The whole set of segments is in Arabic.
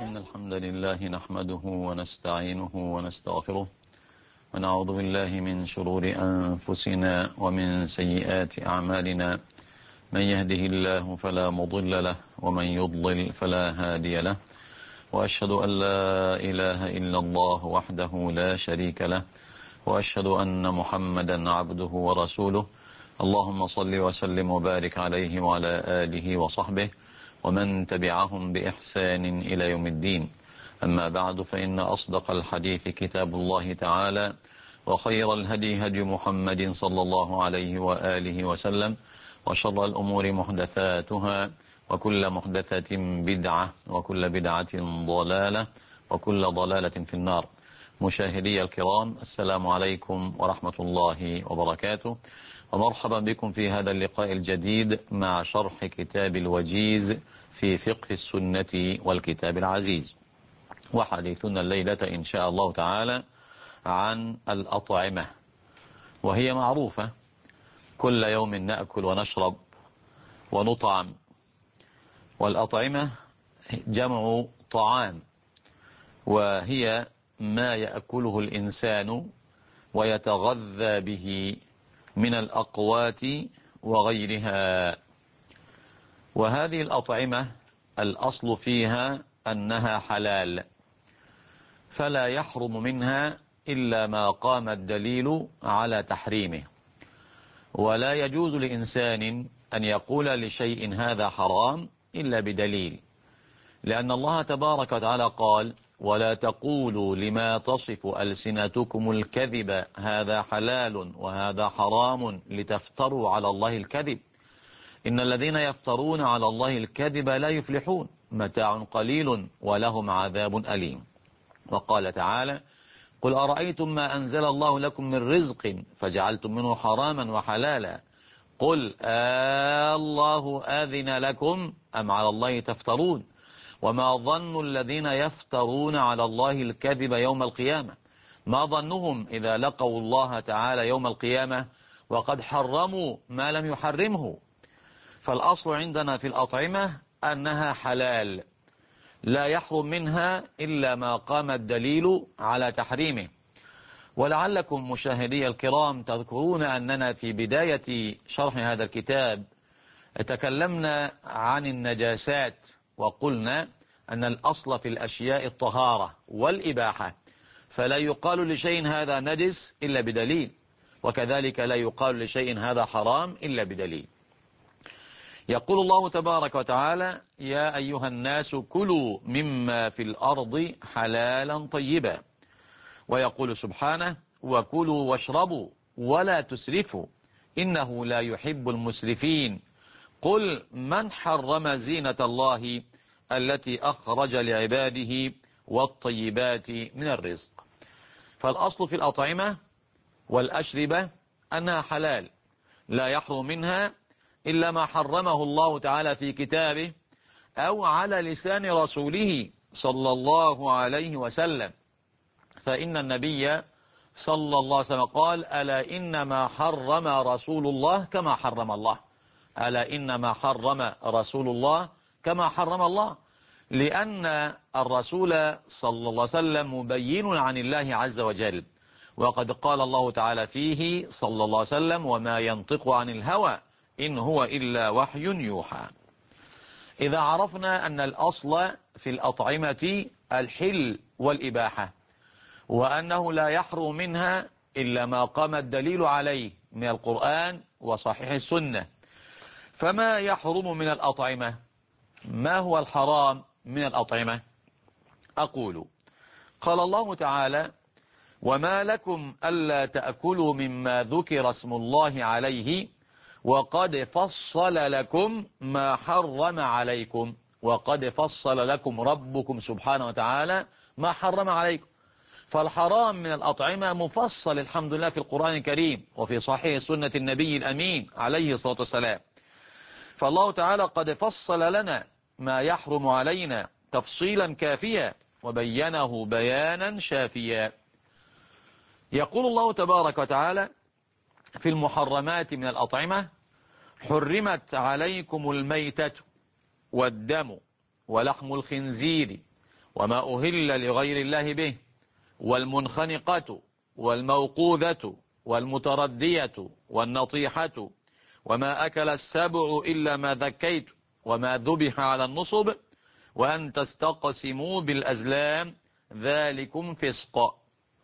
إن الحمد لله نحمده ونستعينه ونستغفره ونعوذ بالله من شرور أنفسنا ومن سيئات أعمالنا. من يهده الله فلا مضل له ومن يضلل فلا هادي له، وأشهد أن لا إله إلا الله وحده لا شريك له، وأشهد أن محمدا عبده ورسوله. اللهم صل وسلم وبارك عليه وعلى آله وصحبه ومن تبعهم بإحسان إلى يوم الدين. أما بعد، فإن أصدق الحديث كتاب الله تعالى، وخير الهدي هدي محمد صلى الله عليه وآله وسلم، وشر الأمور محدثاتها، وكل محدثة بدعة، وكل بدعة ضلالة، وكل ضلالة في النار. مشاهدي الكرام، السلام عليكم ورحمة الله وبركاته، ومرحبا بكم في هذا اللقاء الجديد مع شرح كتاب الوجيز في فقه السنة والكتاب العزيز. وحديثنا الليلة إن شاء الله تعالى عن الأطعمة، وهي معروفة، كل يوم نأكل ونشرب ونطعم. والأطعمة جمع طعام، وهي ما يأكله الإنسان ويتغذى به من الأقوات وغيرها. وهذه الأطعمة الأصل فيها أنها حلال، فلا يحرم منها إلا ما قام الدليل على تحريمه. ولا يجوز لإنسان أن يقول لشيء هذا حرام إلا بدليل، لأن الله تبارك وتعالى قال: ولا تقولوا لما تصف ألسنتكم الكذب هذا حلال وهذا حرام لتفتروا على الله الكذب، إن الذين يفترون على الله الكذب لا يفلحون، متاع قليل ولهم عذاب أليم. وقال تعالى: قل أرأيتم ما أنزل الله لكم من رزق فجعلتم منه حراما وحلالا قل الله أذن لكم أم على الله تفترون وما ظن الذين يفترون على الله الكذب يوم القيامة، ما ظنهم إذا لقوا الله تعالى يوم القيامة وقد حرموا ما لم يحرمه. فالأصل عندنا في الأطعمة أنها حلال، لا يحرم منها إلا ما قام الدليل على تحريمه. ولعلكم مشاهدي الكرام تذكرون أننا في بداية شرح هذا الكتاب تكلمنا عن النجاسات، وقلنا أن الأصل في الأشياء الطهارة والإباحة، فلا يقال لشيء هذا نجس إلا بدليل، وكذلك لا يقال لشيء هذا حرام إلا بدليل. يقول الله تبارك وتعالى: يا أيها الناس كلوا مما في الأرض حلالا طيبا. ويقول سبحانه: وكلوا واشربوا ولا تسرفوا إنه لا يحب المسرفين قل من حرم زينة الله التي أخرج لعباده والطيبات من الرزق. فالأصل في الأطعمة والأشربة أنها حلال، لا يحرم منها إلا ما حرمه الله تعالى في كتابه أو على لسان رسوله صلى الله عليه وسلم. فإن النبي صلى الله عليه وسلم قال: ألا إنما حرم رسول الله كما حرم الله، ألا إنما حرم رسول الله كما حرم الله، لأن الرسول صلى الله عليه وسلم مبين عن الله عز وجل، وقد قال الله تعالى فيه صلى الله عليه وسلم: وما ينطق عن الهوى إن هو إلا وحي يوحى. إذا عرفنا أن الأصل في الأطعمة الحل والإباحة، وأنه لا يحرم منها إلا ما قام الدليل عليه من القرآن وصحيح السنة، فما يحرم من الأطعمة؟ ما هو الحرام من الأطعمة؟ أقول: قال الله تعالى: وما لكم ألا تأكلوا مما ذكر اسم الله عليه وقد فصل لكم ما حرم عليكم. وقد فصل لكم ربكم سبحانه وتعالى ما حرم عليكم. فالحرام من الأطعمة مفصل الحمد لله في القرآن الكريم وفي صحيح سنة النبي الأمين عليه الصلاة والسلام. فالله تعالى قد فصل لنا ما يحرم علينا تفصيلا كافيا وبينه بيانا شافيا. يقول الله تبارك وتعالى في المحرمات من الأطعمة: حرمت عليكم الميتة والدم ولحم الخنزير وما أهل لغير الله به، والمنخنقة والموقوذة والمتردية والنطيحة، وما أكل السبع إلا ما ذكيت، وما ذبح على النصب، وأن تستقسموا بالأزلام، ذلكم فسق.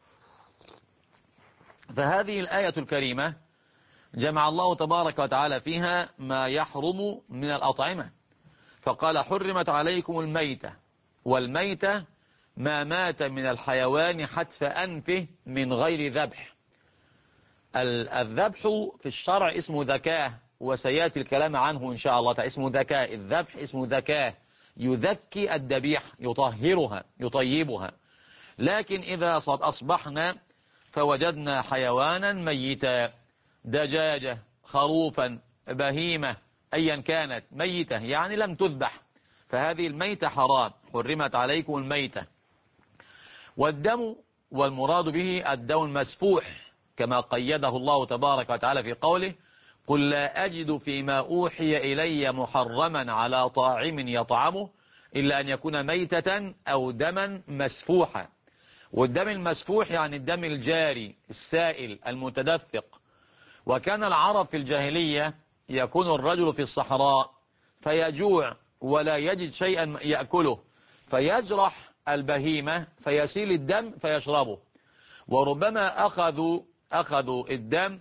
فهذه الآية الكريمة جمع الله تبارك وتعالى فيها ما يحرم من الأطعمة، فقال حرمت عليكم الميتة، والميتة ما مات من الحيوان حتف أنفه من غير ذبح. الذبح في الشرع اسمه ذكاة، وسيأتي الكلام عنه إن شاء الله تعالى. اسمه ذكاة، الذبح اسمه ذكاة، يذكي الذبيح، يطهرها يطيبها. لكن إذا أصبحنا فوجدنا حيوانا ميتا، دجاجة، خروفا، بهيمة، أيا كانت ميتة يعني لم تذبح، فهذه الميتة حرام، حرمت عليكم الميتة. والدم والمراد به الدم المسفوح، كما قيده الله تبارك وتعالى في قوله قل لا أجد فيما أوحي إلي محرما على طاعم يطعمه إلا أن يكون ميتة أو دما مسفوحا. والدم المسفوح يعني الدم الجاري السائل المتدفق. وكان العرب في الجاهلية يكون الرجل في الصحراء فيجوع ولا يجد شيئا يأكله، فيجرح البهيمة فيسيل الدم فيشربه. وربما أخذوا الدم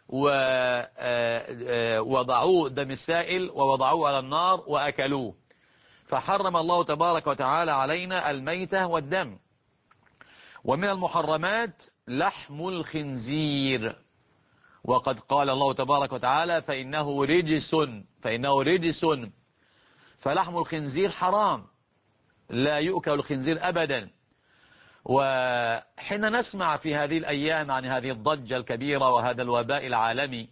ووضعوه دم السائل ووضعوه على النار وأكلوه. فحرم الله تبارك وتعالى علينا الميتة والدم. ومن المحرمات لحم الخنزير، وقد قال الله تبارك وتعالى فإنه رجس. فلحم الخنزير حرام، لا يؤكل الخنزير أبدا. وحين نسمع في هذه الأيام عن هذه الضجة الكبيرة وهذا الوباء العالمي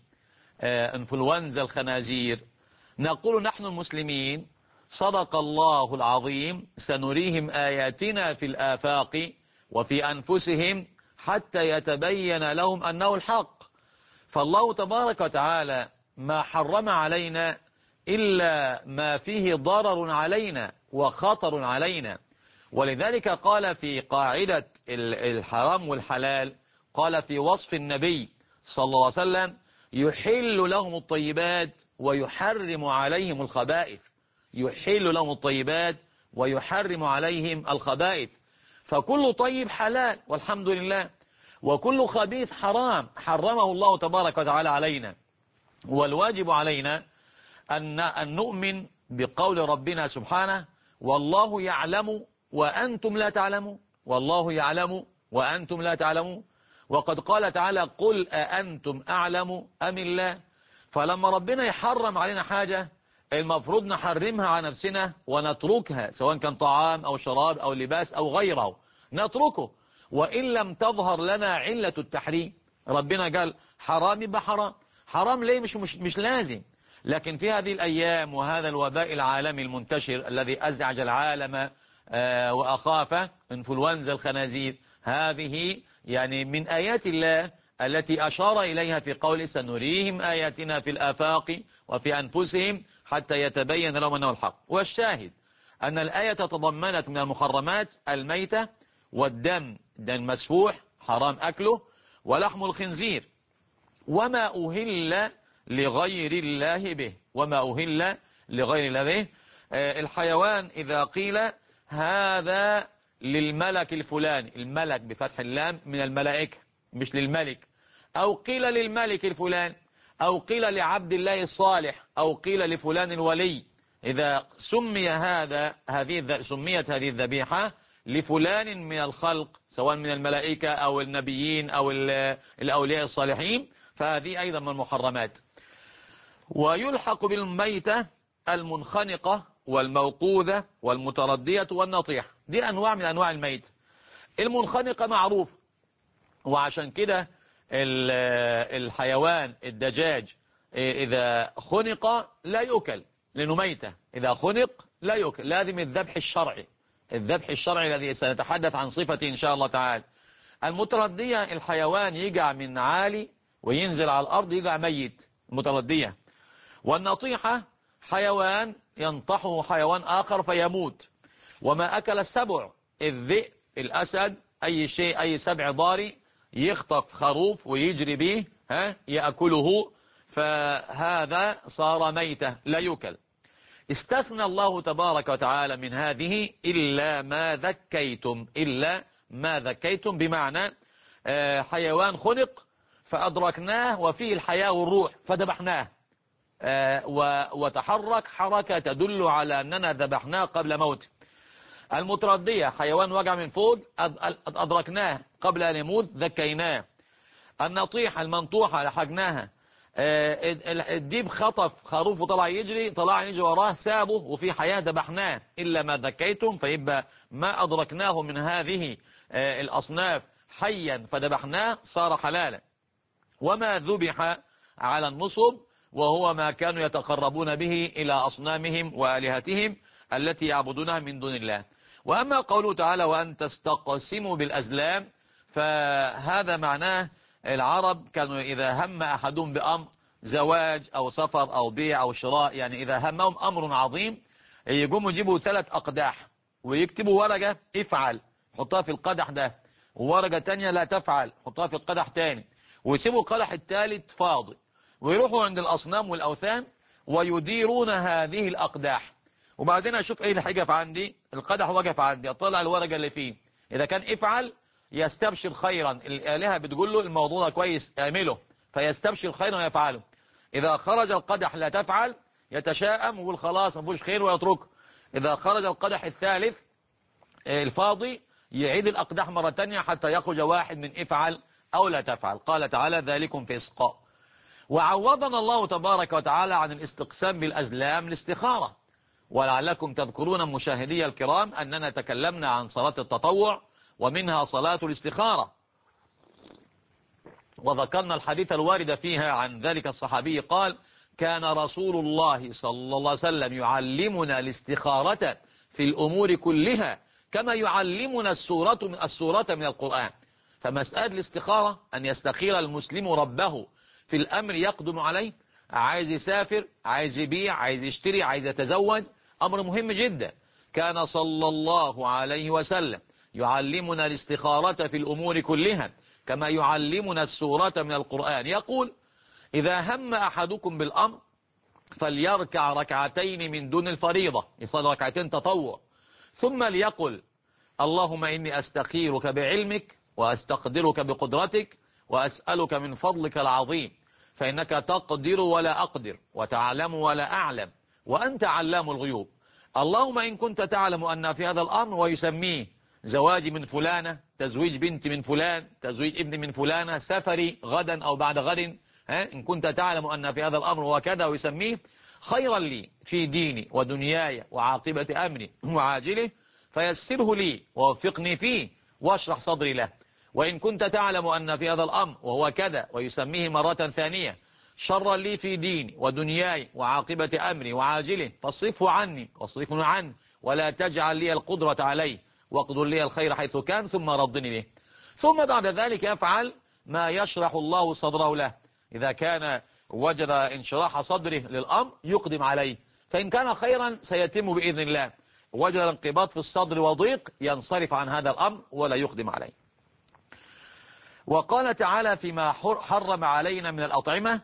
انفلونزا الخنازير، نقول نحن المسلمين صدق الله العظيم سنريهم آياتنا في الآفاق وفي أنفسهم حتى يتبين لهم أنه الحق. فالله تبارك وتعالى ما حرم علينا إلا ما فيه ضرر علينا وخطر علينا. ولذلك قال في قاعدة الحرام والحلال، قال في وصف النبي صلى الله عليه وسلم يحل لهم الطيبات ويحرم عليهم الخبائث. يحل لهم الطيبات ويحرم عليهم الخبائث. فكل طيب حلال والحمد لله، وكل خبيث حرام حرمه الله تبارك وتعالى علينا. والواجب علينا أن نؤمن بقول ربنا سبحانه والله يعلم وأنتم لا تعلمون. والله يعلم وأنتم لا تعلمون. وقد قال تعالى قل أأنتم أعلم أم الله. فلما ربنا يحرم علينا حاجة المفروض نحرمها على نفسنا ونتركها، سواء كان طعام أو شراب أو لباس أو غيره نتركه، وإن لم تظهر لنا علة التحريم. ربنا قال حرام يبقى حرام. حرام ليه؟ مش لازم. لكن في هذه الأيام وهذا الوباء العالمي المنتشر الذي أزعج العالم وأخافه، انفلونزا الخنازير، هذه يعني من آيات الله التي أشار إليها في قوله سنريهم آياتنا في الآفاق وفي أنفسهم حتى يتبين لهم أنه الحق. والشاهد أن الآية تضمنت من المحرمات الميتة والدم، دم مسفوح حرام أكله، ولحم الخنزير، وما أهل لغير الله به. وما أهل لغير الله به. الحيوان إذا قيل هذا للملك الفلاني، الملك بفتح اللام من الملائكة مش للملك، أو قيل للملك الفلاني، أو قيل لعبد الله الصالح، أو قيل لفلان الولي. إذا سميت هذه الذبيحة لفلان من الخلق سواء من الملائكة أو النبيين أو الأولياء الصالحين فهذه أيضا من المحرمات. ويلحق بالميتة المنخنقة والموقوذة والمتردية والنطيح. دي أنواع من أنواع الميت. المنخنقة معروف، وعشان كده الحيوان الدجاج إذا خنق لا يؤكل لأنه ميتة. إذا خنق لا يؤكل، لازم الذبح الشرعي. الذبح الشرعي الذي سنتحدث عن صفته إن شاء الله تعالى. المتردية الحيوان يقع من عالي وينزل على الأرض يقع ميت، المتردية. والنطيحة حيوان ينطحه حيوان آخر فيموت. وما أكل السبع الذئب، الأسد، أي شيء، أي سبع ضاري يخطف خروف ويجري به يأكله، فهذا صار ميتة لا يؤكل. استثنى الله تبارك وتعالى من هذه إلا ما ذكيتم، إلا ما ذكيتم، بمعنى حيوان خلق فأدركناه وفيه الحياة والروح فذبحناه، وتحرك حركة تدل على أننا ذبحناه قبل موته. المتردية حيوان وجع من فوق أدركناه قبل أن يموت ذكيناه. النطيحة المنطوحة لحقناها. الديب خطف خروف وطلع يجري، طلع يجري وراه سابه وفي حياة ذبحناه. إلا ما ذكيتم، فيبقى ما أدركناه من هذه الأصناف حيا فذبحناه صار حلالا. وما ذبح على النصب وهو ما كانوا يتقربون به إلى أصنامهم وآلهتهم التي يعبدونها من دون الله. وأما قوله تعالى وأن تستقسموا بالأزلام، فهذا معناه العرب كانوا إذا هم أحدهم بأمر زواج أو سفر أو بيع أو شراء، يعني إذا همهم أمر عظيم يقوموا يجيبوا 3 أقداح ويكتبوا ورقة افعل حطها في القدح ده، وورقة تانية لا تفعل حطها في القدح تاني، ويسيبوا القدح الثالث فاضي، ويروحوا عند الأصنام والأوثان ويديرون هذه الأقداح. وبعدين أشوف إيه اللي هيقف عندي، القدح وقف عندي، أطلع الورقة اللي فيه، إذا كان افعل يستبشر خيرا، الآلهة بتقول له الموضوع ده كويس اعمله فيستبشر خيرا ويفعله. إذا خرج القدح لا تفعل يتشائم ويقول خلاص ما فيهوش خير ويتركه. إذا خرج القدح الثالث الفاضي يعيد الأقداح مرة تانية حتى يخرج واحد من افعل أو لا تفعل. قال تعالى ذلكم فسق. وعوضنا الله تبارك وتعالى عن الاستقسام بالأزلام الاستخارة. ولعلكم تذكرون مشاهدي الكرام أننا تكلمنا عن صلاة التطوع ومنها صلاة الاستخارة، وذكرنا الحديث الوارد فيها عن ذلك الصحابي قال كان رسول الله صلى الله عليه وسلم يعلمنا الاستخارة في الأمور كلها كما يعلمنا السورة من القرآن. فمسألة الاستخارة أن يستخير المسلم ربه في الأمر يقدم عليه، عايز يسافر، عايز يبيع، عايز يشتري، عايز يتزوج، أمر مهم جدا. كان صلى الله عليه وسلم يعلمنا الاستخارة في الأمور كلها كما يعلمنا السورة من القرآن. يقول إذا هم أحدكم بالأمر فليركع ركعتين من دون الفريضة، يصلي ركعتين تطوع، ثم ليقل اللهم إني أستخيرك بعلمك وأستقدرك بقدرتك وأسألك من فضلك العظيم فإنك تقدر ولا أقدر وتعلم ولا أعلم وأنت علام الغيوب. اللهم إن كنت تعلم أن في هذا الأمر، ويسميه زواجي من فلانة، تزويج بنتي من فلان، تزويج ابني من فلانة، سفري غدا أو بعد غد، إن كنت تعلم أن في هذا الأمر وكذا، ويسميه خيرا لي في ديني ودنياي وعاقبة أمري وعاجله فيسره لي ووفقني فيه واشرح صدري له. وإن كنت تعلم أن في هذا الأمر وهو كذا، ويسميه مرة ثانية شرا لي في ديني ودنياي وعاقبة أمري وعاجله فاصرفه عني واصرفني عنه ولا تجعل لي القدرة عليه واقدر لي الخير حيث كان ثم ردني به. ثم بعد ذلك يفعل ما يشرح الله صدره له. إذا كان وجد انشراح صدره للأمر يقدم عليه، فإن كان خيرا سيتم بإذن الله، وجد انقباض في الصدر وضيق ينصرف عن هذا الأمر ولا يقدم عليه. وقال تعالى فيما حرم علينا من الأطعمة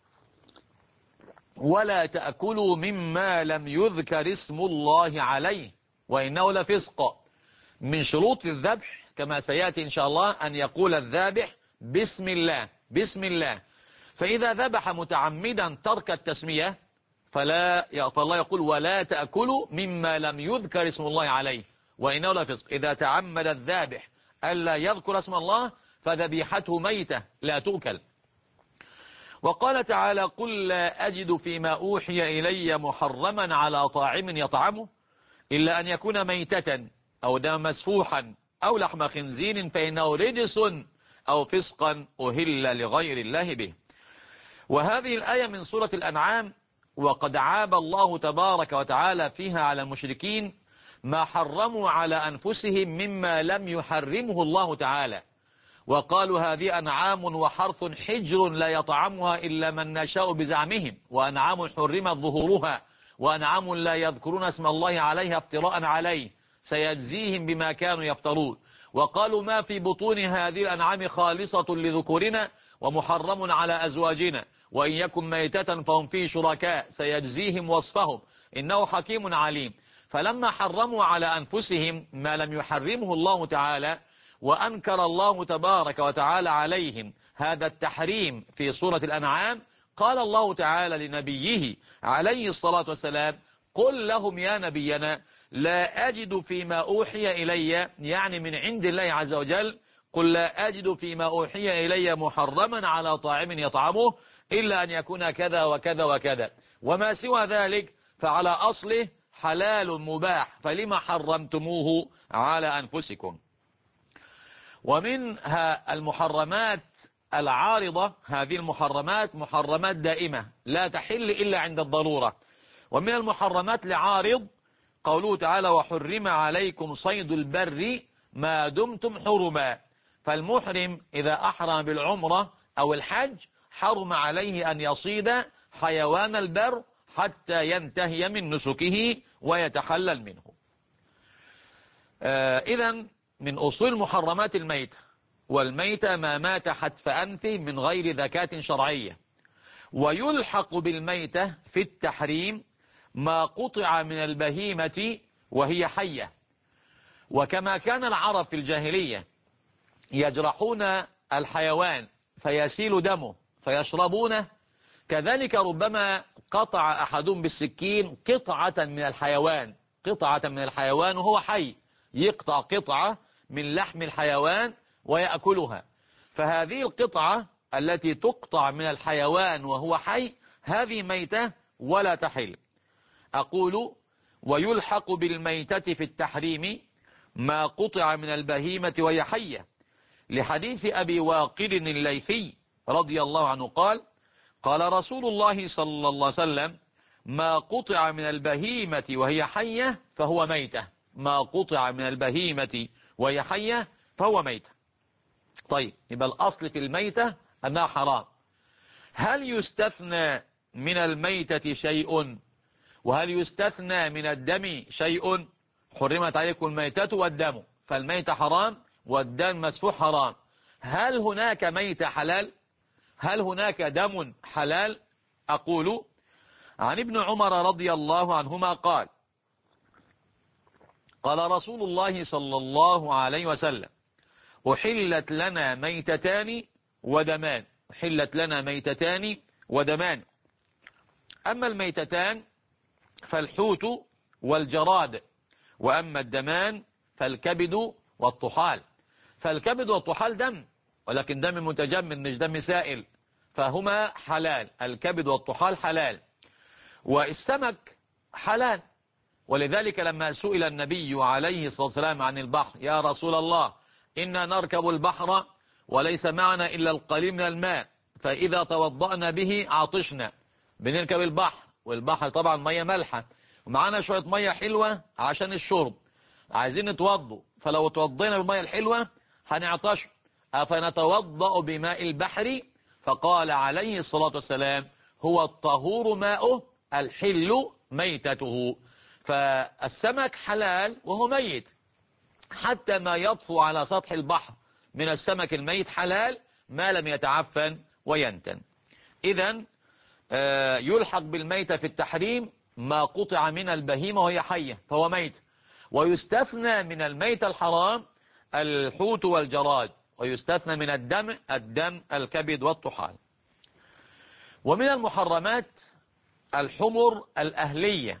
ولا تأكلوا مما لم يذكر اسم الله عليه وإنه لفسق. من شروط الذبح كما سيأتي إن شاء الله أن يقول الذابح بسم الله بسم الله. فإذا ذبح متعمدا ترك التسمية فالله يقول ولا تأكلوا مما لم يذكر اسم الله عليه وإنه لفسق. إذا تعمد الذابح ألا يذكر اسم الله فذبيحته ميتة لا تؤكل. وقال تعالى قل لا أجد فيما أوحي إلي محرما على طاعم يطعمه إلا أن يكون ميتة أو دم مسفوحا أو لحم خنزير فإنه رجس أو فسقا أهل لغير الله به. وهذه الآية من سورة الأنعام، وقد عاب الله تبارك وتعالى فيها على المشركين ما حرموا على أنفسهم مما لم يحرمه الله تعالى، وقالوا هذه أنعام وحرث حجر لا يطعمها إلا من نشاء بزعمهم، وأنعام حرمت ظهورها، وأنعام لا يذكرون اسم الله عليها افتراء عليه، سيجزيهم بما كانوا يفترون. وقالوا ما في بطون هذه الأنعام خالصة لذكورنا ومحرم على أزواجنا وإن يكن ميتة فهم فيه شركاء سيجزيهم وصفهم إنه حكيم عليم. فلما حرموا على أنفسهم ما لم يحرمه الله تعالى وأنكر الله تبارك وتعالى عليهم هذا التحريم في سورة الأنعام، قال الله تعالى لنبيه عليه الصلاة والسلام: قل لهم يا نبينا لا أجد فيما أوحي إلي، يعني من عند الله عز وجل، قل لا أجد فيما أوحي إلي محرما على طاعم يطعمه إلا أن يكون كذا وكذا وكذا، وما سوى ذلك فعلى أصله حلال مباح، فلما حرمتموه على أنفسكم. ومنها المحرمات العارضة، هذه المحرمات محرمات دائمة لا تحل إلا عند الضرورة. ومن المحرمات لعارض قوله تعالى: وحرم عليكم صيد البر ما دمتم حرما. فالمحرم إذا أحرم بالعمرة أو الحج حرم عليه أن يصيد حيوان البر حتى ينتهي من نسكه ويتحلل منه. إذن من أصول المحرمات الميتة، والميتة ما مات حتف أنفه من غير ذكاة شرعية. ويلحق بالميتة في التحريم ما قطع من البهيمة وهي حية. وكما كان العرب في الجاهلية يجرحون الحيوان فيسيل دمه فيشربونه، كذلك ربما قطع أحدهم بالسكين قطعة من الحيوان وهو حي، يقطع قطعة من لحم الحيوان ويأكلها. فهذه القطعة التي تقطع من الحيوان وهو حي هذه ميتة ولا تحل. أقول: ويلحق بالميتة في التحريم ما قطع من البهيمة وهي حية، لحديث أبي واقد الليثي رضي الله عنه قال: قال رسول الله صلى الله عليه وسلم: ما قطع من البهيمة وهي حية فهو ميتة. ما قطع من البهيمة وهي حية فهو ميتة. طيب، يبقى الأصل في الميتة أنها حرام. هل يستثنى من الميتة شيء؟ وهل يستثنى من الدم شيء؟ حرمت عليكم الميتة والدم، فالميتة حرام والدم مسفوح حرام. هل هناك ميتة حلال؟ هل هناك دم حلال؟ أقول: عن ابن عمر رضي الله عنهما قال: قال رسول الله صلى الله عليه وسلم: أحلت لنا ميتتان ودمان. أحلت لنا ميتتان ودمان. أما الميتتان فالحوت والجراد، وأما الدمان فالكبد والطحال. فالكبد والطحال دم، ولكن دم متجمد مش دم سائل، فهما حلال. الكبد والطحال حلال، والسمك حلال. ولذلك لما سئل النبي عليه الصلاة والسلام عن البحر: يا رسول الله إنا نركب البحر وليس معنا إلا القليل من الماء، فإذا توضأنا به عطشنا. بنركب البحر، والبحر طبعا مية مالحة، ومعانا شوية مية حلوة عشان الشرب، عايزين نتوضأ، فلو توضينا بالمية الحلوة هنعطش، أفنتوضأ بماء البحر؟ فقال عليه الصلاة والسلام: هو الطهور ماؤه الحل ميتته. فالسمك حلال وهو ميت، حتى ما يطفو على سطح البحر من السمك الميت حلال ما لم يتعفن وينتن. إذن يلحق بالميتة في التحريم ما قطع من البهيمة وهي حية فهو ميت. ويستثنى من الميت الحرام الحوت والجراد، ويستثنى من الدم الكبد والطحال. ومن المحرمات الحمر الأهلية،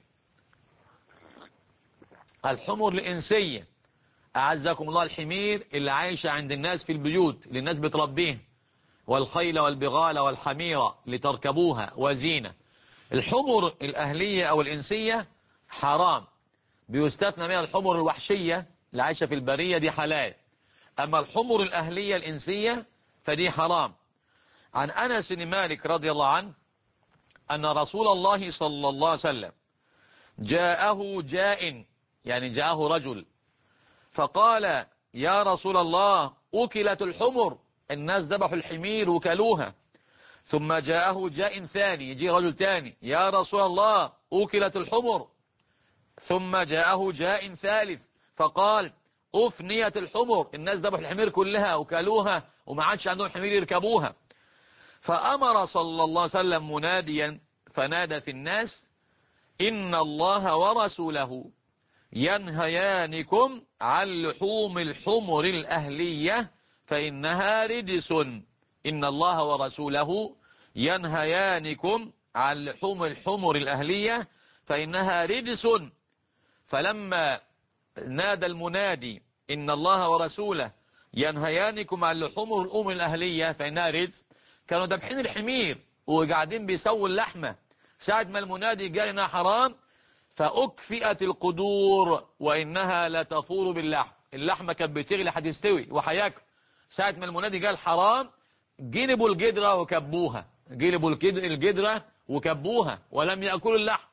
الحمر الإنسية، أعزكم الله، الحمير اللي عايشة عند الناس في البيوت اللي الناس بتربيه، والخيل والبغال والحميرة لتركبوها وزينة. الحمر الأهلية أو الإنسية حرام، بيستثنى منها الحمر الوحشية اللي عايشة في البرية، دي حلال. أما الحمر الأهلية الإنسية فدي حرام. عن أنس بن مالك رضي الله عنه أن رسول الله صلى الله عليه وسلم جاءه جاء، يعني جاءه رجل، فقال: يا رسول الله أكلت الحمر، الناس ذبحوا الحمير وكلوها. ثم جاءه جاء ثاني، يجي رجل ثاني: يا رسول الله أكلت الحمر. ثم جاءه جاء ثالث فقال أفنيت الحمر، الناس ذبحوا الحمير كلها وكالوها وما عادش عندهم حمير يركبوها. فأمر صلى الله عليه وسلم مناديا فنادى في الناس إن الله ورسوله ينهيانكم عن لحوم الحمر الأهلية فإنها رجس. إن الله ورسوله ينهيانكم عن لحوم الحمر الأهلية فإنها رجس. فلما نادى المنادي إن الله ورسوله ينهيانكم عن لحوم الأم الأهلية فإنها رجس، كانوا دبحين الحمير وقاعدين بيسووا اللحمة، ساعة ما المنادي قال إنها حرام فأكفئت القدور وإنها لا تفور باللحم، اللحمة كانت بتغلي هتستوي وحياكل. ساعة ما المنادي قال حرام جلبوا الجدرة وكبوها، جلبوا الجدرة وكبوها ولم يأكلوا اللحم.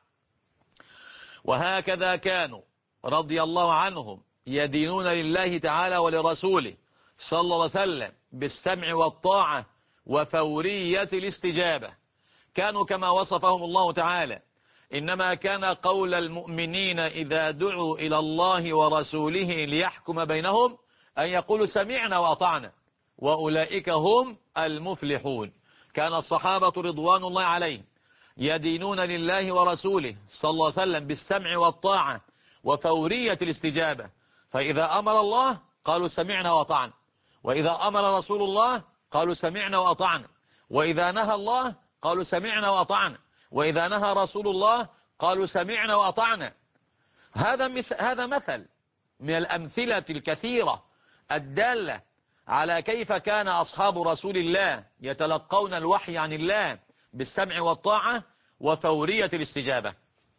وهكذا كانوا رضي الله عنهم يدينون لله تعالى ولرسوله صلى الله عليه وسلم بالسمع والطاعة وفورية الاستجابة. كانوا كما وصفهم الله تعالى إنما كان قول المؤمنين إذا دعوا إلى الله ورسوله ليحكم بينهم أن يقولوا سمعنا وأطعنا وأولئك هم المفلحون. كان الصحابة رضوان الله عليهم يدينون لله ورسوله صلى الله عليه وسلم بالسمع والطاعة وفورية الاستجابة، فإذا أمر الله قالوا سمعنا وأطعنا، وإذا أمر رسول الله قالوا سمعنا وأطعنا، وإذا نهى الله قالوا سمعنا وأطعنا، وإذا نهى رسول الله قالوا سمعنا وأطعنا. هذا مثل من الأمثلة الكثيرة الدالة على كيف كان أصحاب رسول الله يتلقون الوحي عن الله بالسمع والطاعة وفورية الاستجابة.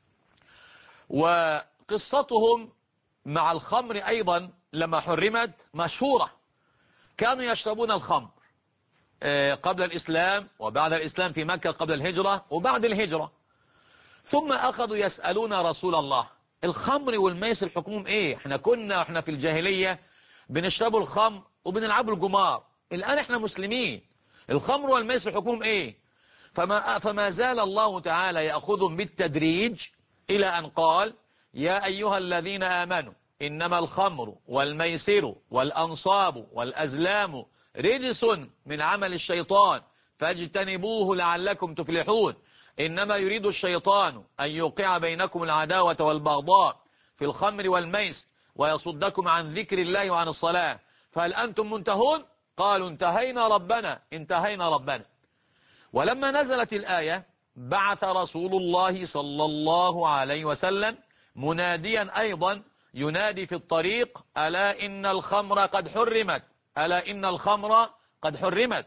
وقصتهم مع الخمر أيضا لما حرمت مشهورة. كانوا يشربون الخمر قبل الإسلام وبعد الإسلام في مكة، قبل الهجرة وبعد الهجرة، ثم أخذوا يسألون رسول الله الخمر والميسر حكمهم إيه؟ احنا في الجاهلية بنشربوا الخمر وبنلعبوا الجمار، الآن احنا مسلمين، الخمر والميسر حكمهم إيه؟ فما زال الله تعالى يأخذهم بالتدريج إلى أن قال يا أيها الذين آمنوا إنما الخمر والميسر والأنصاب والأزلام رجس من عمل الشيطان فاجتنبوه لعلكم تفلحون. إنما يريد الشيطان أن يوقع بينكم العداوة والبغضاء في الخمر والميسر ويصدكم عن ذكر الله وعن الصلاة فهل أنتم منتهون؟ قالوا انتهينا ربنا. ولما نزلت الآية بعث رسول الله صلى الله عليه وسلم مناديا أيضا ينادي في الطريق ألا إن الخمر قد حرمت، ألا إن الخمر قد حرمت.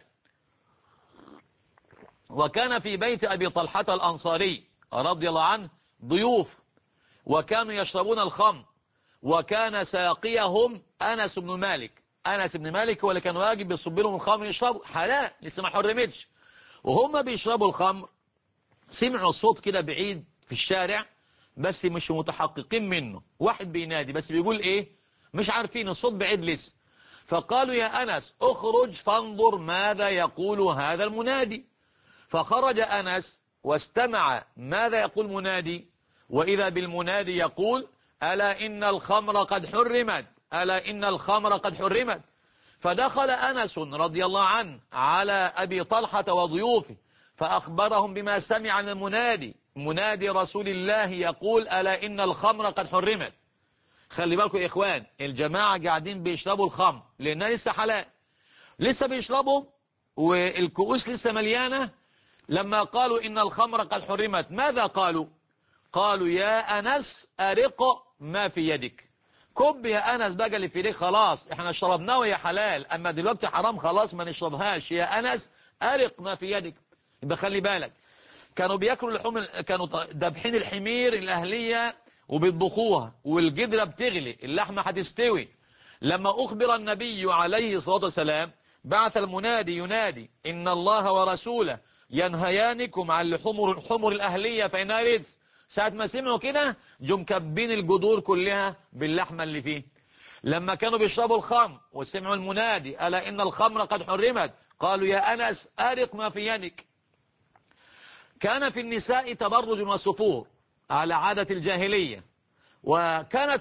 وكان في بيت أبي طلحة الأنصاري رضي الله عنه ضيوف وكانوا يشربون الخمر، وكان ساقيهم أنس بن مالك هو اللي كان واجب يصب لهم الخمر يشربوا حلال لسه ما حرمتش. وهم بيشربوا الخمر سمعوا صوت كده بعيد في الشارع بس مش متحققين منه، واحد بينادي بس بيقول ايه مش عارفين، الصوت بعيد لسه. فقالوا يا أنس اخرج فانظر ماذا يقول هذا المنادي. فخرج أنس واستمع ماذا يقول منادي، وإذا بالمنادي يقول ألا إن الخمر قد حرمت، ألا إن الخمر قد حرمت. فدخل أنس رضي الله عنه على أبي طلحة وضيوفه فأخبرهم بما سمع عن المنادي، منادي رسول الله يقول ألا إن الخمر قد حرمت. خلي بالكم يا إخوان، الجماعة قاعدين بيشربوا الخمر لأنها لسه حلال، لسه بيشربوا والكؤوس لسه مليانة. لما قالوا إن الخمر قد حرمت ماذا قالوا؟ قالوا يا أنس أرق ما في يدك، كب يا أنس بقى اللي في يدك، خلاص احنا شربناه وهي حلال، أما دلوقتي حرام خلاص ما نشربهاش، يا أنس أرق ما في يدك. يبقى خلي بالك، كانوا بياكلوا اللحوم، كانوا دبحين الحمير الأهلية وبيطبخوها والجدرة بتغلي، اللحمة هتستوي. لما أخبر النبي عليه الصلاة والسلام بعث المنادي ينادي إن الله ورسوله ينهيانكم عن الحمر الأهلية فإنها رجس. ساعة ما سمعوا كده جم كبين الجدور كلها باللحمة اللي فيه. لما كانوا بيشربوا الخمر وسمعوا المنادي ألا إن الخمر قد حرمت قالوا يا أنس أرق ما في يدك. كان في النساء تبرج وسفور على عادة الجاهلية، وكان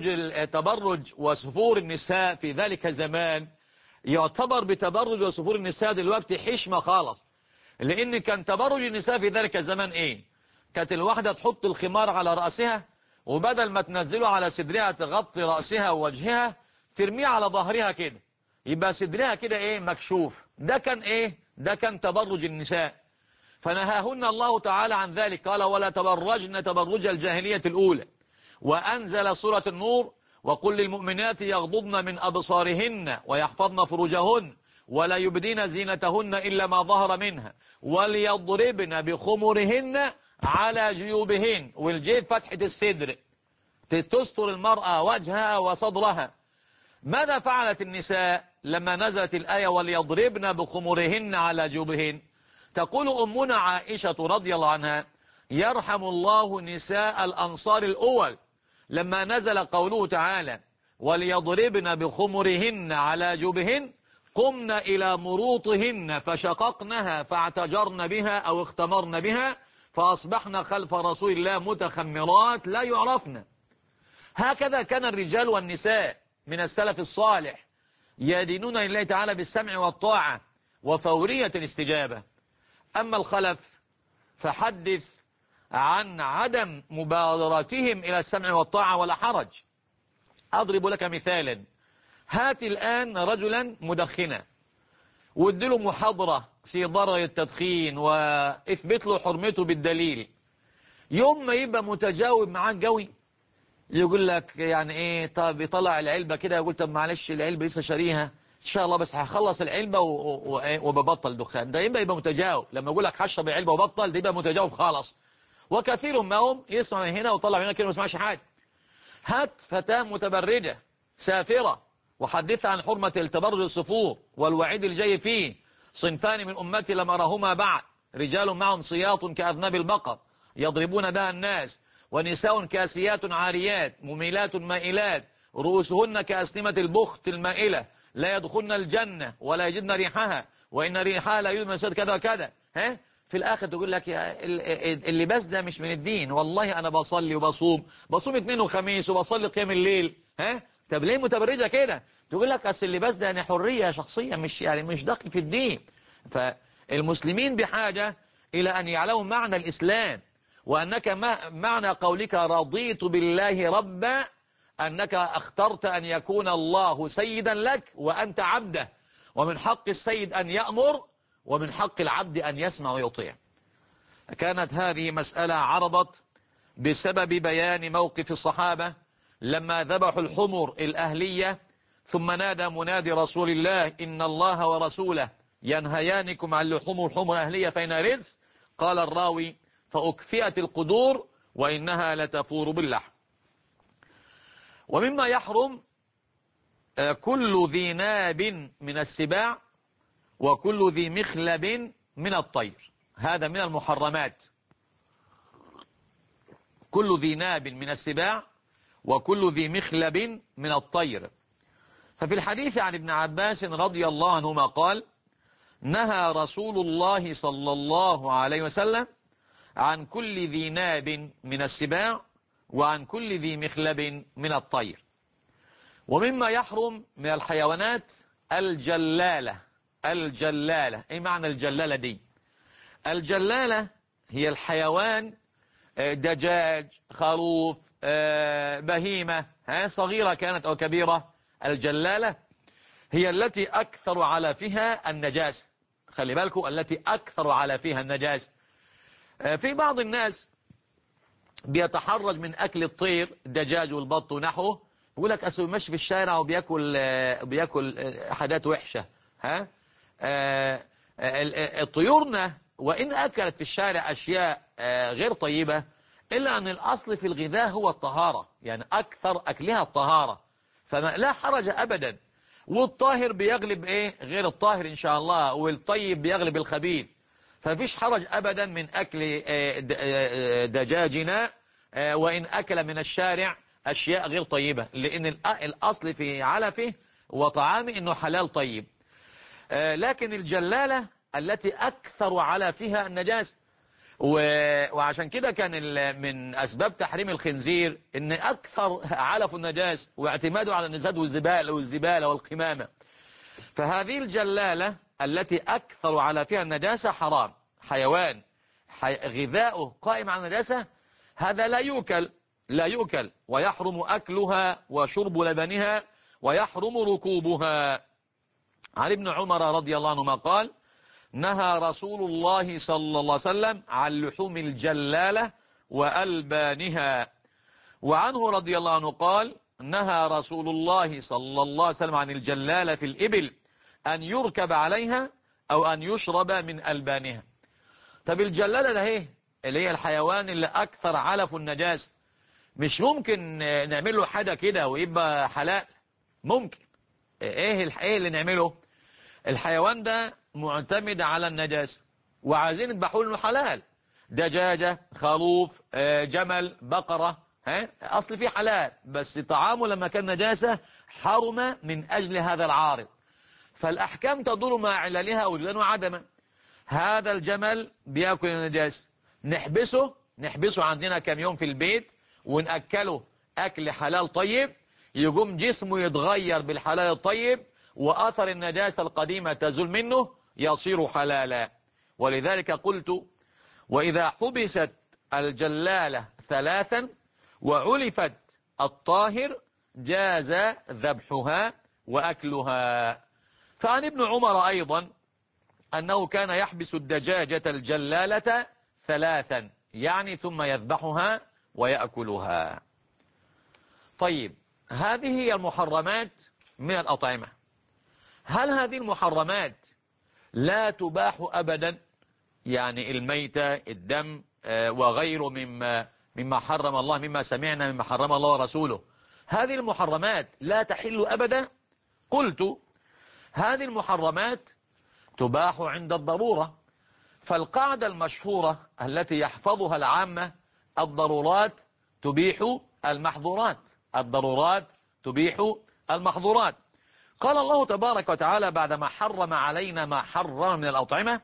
تبرج وسفور النساء في ذلك الزمان يعتبر بتبرج وسفور النساء دلوقتي حشمة خالص. لأن كان تبرج النساء في ذلك الزمان إيه؟ كانت الواحدة تحط الخمار على رأسها، وبدل ما تنزله على صدرها تغطي رأسها ووجهها ترميه على ظهرها كده، يبقى صدرها كده إيه؟ مكشوف. ده كان إيه؟ ده كان تبرج النساء. فنهاهن الله تعالى عن ذلك، قال ولا تبرجن تبرج الجاهلية الأولى. وأنزل سورة النور وقل للمؤمنات يغضضن من أبصارهن ويحفظن فروجهن ولا يبدين زينتهن إلا ما ظهر منها وليضربن بخمرهن على جيوبهن. والجيب فتحة الصدر تستر المرأة وجهها وصدرها. ماذا فعلت النساء لما نزلت الآية وليضربن بخمرهن على جيوبهن؟ تقول أمنا عائشة رضي الله عنها يرحم الله نساء الأنصار الأول لما نزل قوله تعالى وليضربن بخمرهن على جيوبهن قمن إلى مروطهن فشققنها فاعتجرن بها أو اختمرن بها فأصبحن خلف رسول الله متخمرات لا يعرفن. هكذا كان الرجال والنساء من السلف الصالح يدينون لله تعالى بالسمع والطاعة وفورية الاستجابة. أما الخلف فحدث عن عدم مبادرتهم إلى السمع والطاعة ولا حرج. أضرب لك مثالا. هات الآن رجلا مدخنا وادله محاضرة في ضرر التدخين واثبت له حرمته بالدليل، يوم ما يبقى متجاوب معاك قوي يقول لك يعني ايه، طب يطلع العلبة كده يقول طب معلش العلبة لسه شاريها ان شاء الله بس هخلص العلبة وببطل دخان. ده يبقى متجاوب. لما يقول لك هشرب العلبة وبطل ده يبقى متجاوب خالص. وكثير ما هم يسمع من هنا وطلع من هنا كده ما يسمعش حاجة. هات فتاة متبرجة سافرة وحدث عن حرمة التبرج الصفور والوعيد الجاي فيه. صنفان من أمتي لم أرهما بعد، رجال معهم صياط كأذناب البقر يضربون بها الناس، ونساء كاسيات عاريات مميلات مائلات رؤوسهن كأسنمة البخت المائلة لا يدخلن الجنة ولا يجدن ريحها وإن ريحها لا يوجد من سد كذا وكذا. في الآخر تقول لك اللباس ده مش من الدين. والله أنا بصلي وبصوم اثنين وخميس وبصلي قيام الليل. طب ليه متبرجة كده؟ تقول لك أصل اللباس ده يعني حرية شخصية مش داخل في الدين. فالمسلمين بحاجة إلى أن يعلموا معنى الإسلام، وأنك معنى قولك رضيت بالله ربا أنك اخترت أن يكون الله سيدا لك وأنت عبده، ومن حق السيد أن يأمر ومن حق العبد أن يسمع ويطيع. كانت هذه مسألة عرضت بسبب بيان موقف الصحابة لما ذبحوا الحمر الأهلية، ثم نادى منادي رسول الله إن الله ورسوله ينهيانكم عن لحوم الحمر الأهلية فإن رزق. قال الراوي فأكفئت القدور وإنها لتفور باللحم. ومما يحرم كل ذي ناب من السباع وكل ذي مخلب من الطير. هذا من المحرمات. كل ذي ناب من السباع وكل ذي مخلب من الطير. ففي الحديث عن ابن عباس رضي الله عنهما قال نهى رسول الله صلى الله عليه وسلم عن كل ذي ناب من السباع وعن كل ذي مخلب من الطير. ومما يحرم من الحيوانات الجلالة. الجلالة ايه معنى الجلالة دي؟ الجلالة هي الحيوان، دجاج، خروف، بهيمة صغيرة كانت أو كبيرة. الجلالة هي التي أكثر على فيها النجاسة. خلي بالكم التي أكثر على فيها النجاسة. في بعض الناس بيتحرج من أكل الطير الدجاج والبط ونحوه، يقول لك أسوي ماشي في الشارع وبيأكل حاجات وحشة. طيورنا وإن أكلت في الشارع أشياء غير طيبة إلا أن الأصل في الغذاء هو الطهارة، يعني أكثر أكلها الطهارة، فما لا حرج أبدا. والطاهر بيغلب غير الطاهر إن شاء الله، والطيب بيغلب الخبيث. ففيش حرج أبدا من أكل دجاجنا وإن أكل من الشارع أشياء غير طيبة، لأن الأصل في علفه وطعامه إنه حلال طيب. لكن الجلالة التي أكثر على فيها النجاسة. وعشان كده كان من أسباب تحريم الخنزير إن أكثر علف النجاس واعتماده على النزاد والزبالة والقمامة. فهذه الجلالة التي أكثر على فيها النجاسة حرام. حيوان غذاؤه قائم على النجاسة هذا لا يؤكل ويحرم أكلها وشرب لبنها ويحرم ركوبها. عن ابن عمر رضي الله عنهما قال نهى رسول الله صلى الله عليه وسلم عن لحوم الجلالة وألبانها. وعنه رضي الله عنه قال نهى رسول الله صلى الله عليه وسلم عن الجلالة في الإبل أن يركب عليها أو أن يشرب من ألبانها. طب الجلالة ده ايه اللي هي الحيوان اللي أكثر علف النجاسة، مش ممكن نعمل له حاجة كده ويبقى حلال؟ ممكن. ايه اللي نعمله؟ الحيوان ده معتمد على النجاسة وعايزين نذبحوا له حلال، دجاجة، خروف، جمل، بقرة، أصل فيه حلال، بس طعامه لما كان نجاسة حرم من أجل هذا العارض. فالأحكام تدور مع عللها وجودا وعدما. هذا الجمل بيأكل النجاسة، نحبسه عندنا كم يوم في البيت ونأكله أكل حلال طيب، يقوم جسمه يتغير بالحلال الطيب وأثر النجاسة القديمة تزول منه يصير حلالا. ولذلك قلت وإذا حبست الجلالة 3 وعلفت الطاهر جاز ذبحها وأكلها. فعن ابن عمر أيضا أنه كان يحبس الدجاجة الجلالة 3 يعني ثم يذبحها ويأكلها. طيب هذه هي المحرمات من الأطعمة. هل هذه المحرمات لا تباح أبدا؟ يعني الميتة، الدم، وغيره مما حرم الله، مما سمعنا مما حرم الله ورسوله، هذه المحرمات لا تحل أبدا؟ قلت هذه المحرمات تباح عند الضرورة. فالقاعدة المشهورة التي يحفظها العامة الضرورات تبيح المحظورات، الضرورات تبيح المحظورات. قال الله تبارك وتعالى بعدما حرم علينا ما حرم من الأطعمة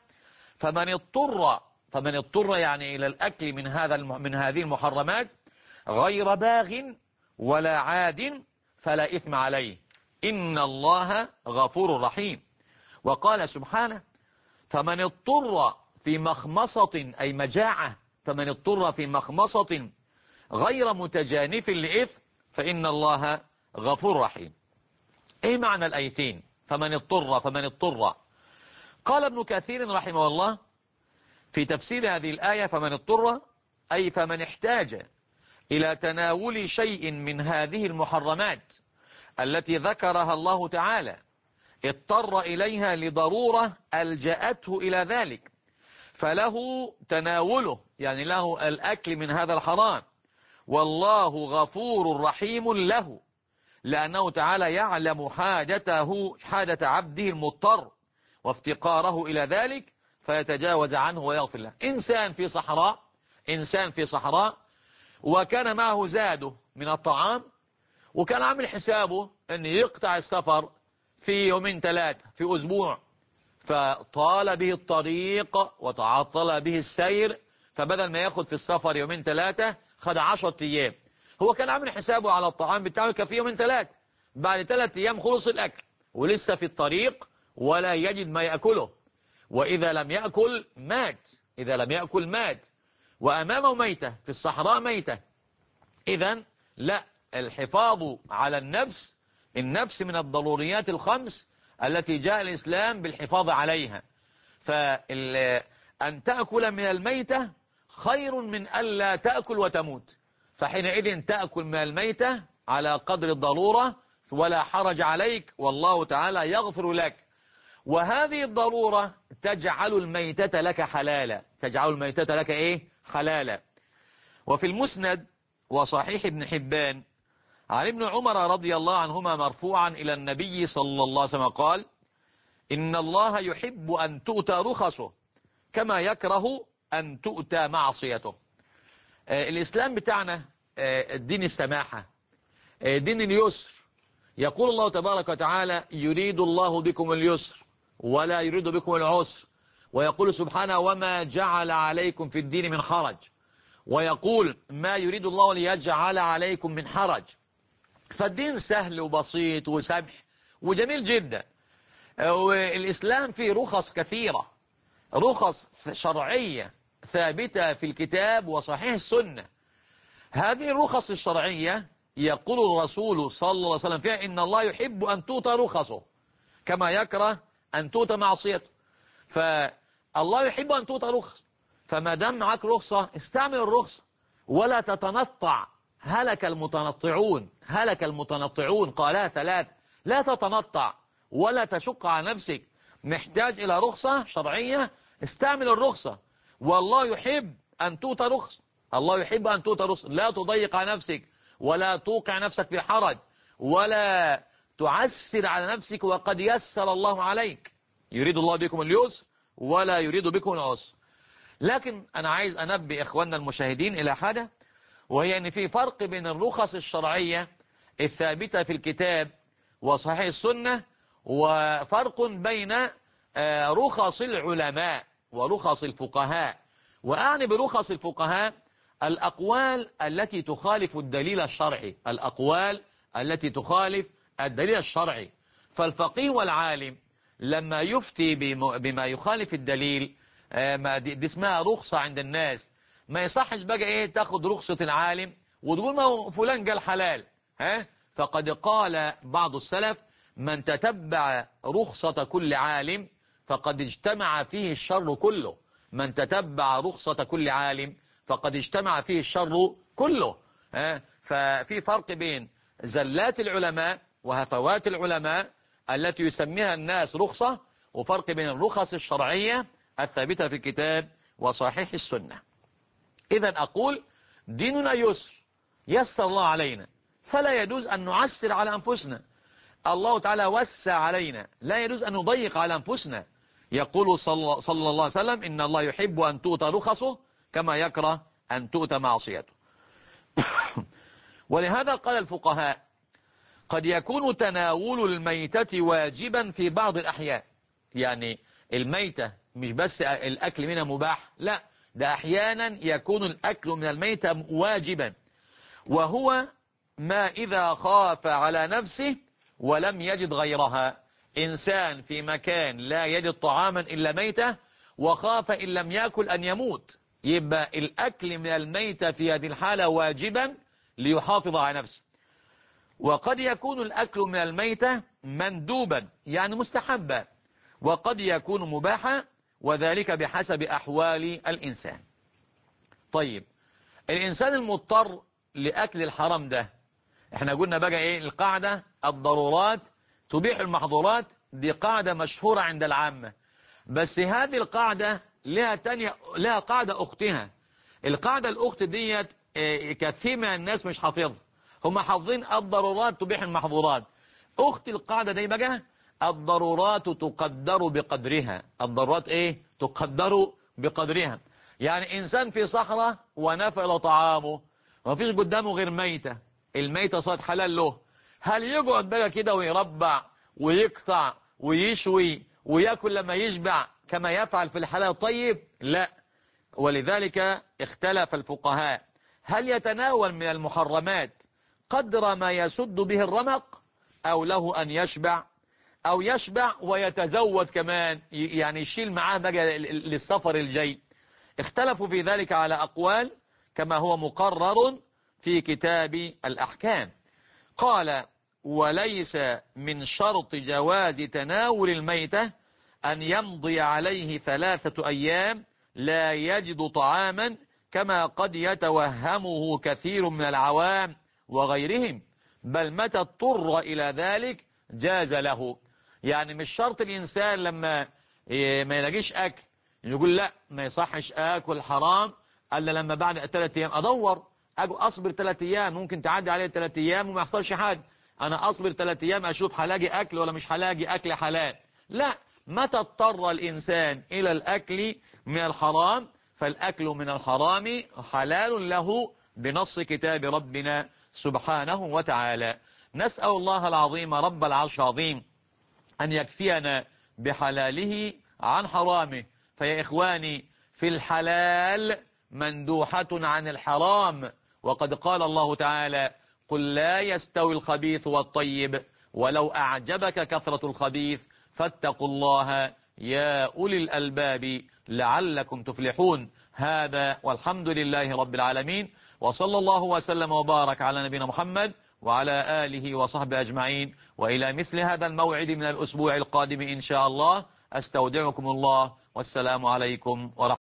فمن اضطر يعني إلى الأكل من هذه المحرمات غير باغ ولا عاد فلا إثم عليه إن الله غفور رحيم. وقال سبحانه فمن اضطر في مخمصة أي مجاعة، فمن اضطر في مخمصة غير متجانف لإثم فإن الله غفور رحيم. ايه معنى الآيتين فمن اضطر؟ قال ابن كثير رحمه الله في تفسير هذه الآية فمن اضطر أي فمن احتاج إلى تناول شيء من هذه المحرمات التي ذكرها الله تعالى، اضطر إليها لضرورة ألجأته إلى ذلك، فله تناوله يعني له الأكل من هذا الحرام، والله غفور رحيم له لأنه تعالى يعلم حاجة عبده المضطر وافتقاره إلى ذلك فيتجاوز عنه ويغفر له. إنسان في صحراء وكان معه زاده من الطعام، وكان عامل حسابه أن يقطع السفر في 2-3 في أسبوع، فطال به الطريق وتعطل به السير، فبدل ما ياخد في السفر 2-3 خد 10 أيام. هو كان عامل حسابه على الطعام بتاعه كفيه 2-3، بعد 3 أيام خلص الأكل ولسه في الطريق ولا يجد ما يأكله، وإذا لم يأكل مات وأمامه ميتة في الصحراء ميتة. إذن لا، الحفاظ على النفس من الضروريات الخمس التي جاء الإسلام بالحفاظ عليها. فأن تأكل من الميتة خير من ألا تأكل وتموت، فحينئذ تأكل من الميتة على قدر الضرورة ولا حرج عليك والله تعالى يغفر لك. وهذه الضرورة تجعل الميتة لك حلالا، حلالا. وفي المسند وصحيح ابن حبان عن ابن عمر رضي الله عنهما مرفوعا إلى النبي صلى الله عليه وسلم قال إن الله يحب أن تؤتى رخصه كما يكره أن تؤتى معصيته. الإسلام بتاعنا دين السماحة، دين اليسر. يقول الله تبارك وتعالى يريد الله بكم اليسر ولا يريد بكم العسر ويقول سبحانه وما جعل عليكم في الدين من حرج، ويقول ما يريد الله ليجعل عليكم من حرج. فالدين سهل وبسيط وسمح وجميل جدا. والإسلام فيه رخص كثيرة، رخص شرعية ثابتة في الكتاب وصحيح السنة. هذه الرخص الشرعية يقول الرسول صلى الله عليه وسلم فيها إن الله يحب أن تؤتى رخصه كما يكره أن تؤتى معصيته. فالله يحب أن تؤتى رخص، فما دام معك رخصة استعمل الرخصة ولا تتنطع. هلك المتنطعون، هلك المتنطعون، قالها ثلاث. لا تتنطع ولا تشق على نفسك، محتاج إلى رخصة شرعية استعمل الرخصة. والله يحب أن تؤتى رخصة، الله يحب أن تؤتى رخصة. لا تضيق على نفسك ولا توقع نفسك في حرج ولا تعسر على نفسك، وقد يسر الله عليك. يريد الله بكم اليسر ولا يريد بكم العسر. لكن أنا عايز أنبه إخواننا المشاهدين إلى حاجة، وهي أن في فرق بين الرخص الشرعية الثابتة في الكتاب وصحيح السنة، وفرق بين رخص العلماء ورخص الفقهاء. وأعني برخص الفقهاء الأقوال التي تخالف الدليل الشرعي، الأقوال التي تخالف الدليل الشرعي. فالفقيه والعالم لما يفتي بما يخالف الدليل دي اسمها رخصة عند الناس. ما يصحش بقى ايه تاخد رخصة العالم وتقول ما فلان قال حلال. فقد قال بعض السلف من تتبع رخصة كل عالم فقد اجتمع فيه الشر كله. من تتبع رخصة كل عالم فقد اجتمع فيه الشر كله. ففي فرق بين زلات العلماء وهفوات العلماء التي يسميها الناس رخصة، وفرق بين الرخص الشرعية الثابتة في الكتاب وصحيح السنة. إذن أقول ديننا يسر، يسر الله علينا، فلا يجوز أن نعسر على أنفسنا. الله تعالى وسع علينا، لا يجوز أن نضيق على أنفسنا. يقول صلى الله عليه وسلم إن الله يحب أن تؤتى رخصه كما يكره أن تؤتى معصيته. ولهذا قال الفقهاء قد يكون تناول الميتة واجبا في بعض الأحيان. يعني الميتة مش بس الأكل منها مباح، لا، ده أحيانا يكون الأكل من الميتة واجبا، وهو ما إذا خاف على نفسه ولم يجد غيرها. إنسان في مكان لا يجد طعاما إلا ميتة وخاف إن لم يأكل أن يموت، يبقى الأكل من الميتة في هذه الحالة واجبا ليحافظ على نفسه. وقد يكون الأكل من الميتة مندوبا يعني مستحبا، وقد يكون مباحا، وذلك بحسب أحوال الإنسان. طيب الإنسان المضطر لأكل الحرام ده، احنا قلنا بقى ايه القاعدة الضرورات تبيح المحظورات، دي قاعدة مشهورة عند العامة. بس هذه القاعدة لها قاعدة أختها. القاعدة الأخت ديت كثير من الناس مش حافظها، هم حافظين الضرورات تبيح المحظورات. أخت القاعدة دي بقى الضرورات تقدر بقدرها. الضرورات ايه تقدر بقدرها. يعني إنسان في صحراء ونفل طعامه وما فيش قدامه غير ميتة، الميتة صارت حلال له، هل يقعد بقى كده ويربع ويقطع ويشوي ويأكل لما يشبع كما يفعل في الحلال الطيب؟ لا. ولذلك اختلف الفقهاء هل يتناول من المحرمات قدر ما يسد به الرمق، أو له أن يشبع، أو يشبع ويتزود كمان، يعني يشيل معاه بقى للسفر الجاي. اختلفوا في ذلك على أقوال كما هو مقرر في كتاب الأحكام. قال وليس من شرط جواز تناول الميتة أن يمضي عليه 3 أيام لا يجد طعاما كما قد يتوهمه كثير من العوام وغيرهم، بل متى اضطر إلى ذلك جاز له. يعني مش شرط الإنسان لما ما يلاقيش أكل يقول لا ما يصحش أكل حرام ألا لما بعد 3 أيام أدور أصبر 3 أيام، ممكن تعدي عليه 3 أيام وما يحصلش حاجة، أنا أصبر 3 أيام أشوف هلاقي أكل ولا مش هلاقي أكل حلال. لا، متى اضطر الإنسان إلى الأكل من الحرام فالأكل من الحرام حلال له بنص كتاب ربنا سبحانه وتعالى. نسأل الله العظيم رب العرش العظيم أن يكفينا بحلاله عن حرامه، فيا إخواني في الحلال مندوحة عن الحرام. وقد قال الله تعالى: قل لا يستوي الخبيث والطيب ولو أعجبك كثرة الخبيث فاتقوا الله يا أولي الألباب لعلكم تفلحون. هذا والحمد لله رب العالمين، وصلى الله وسلم وبارك على نبينا محمد وعلى آله وصحبه أجمعين. وإلى مثل هذا الموعد من الأسبوع القادم إن شاء الله، أستودعكم الله، والسلام عليكم ورحمة الله.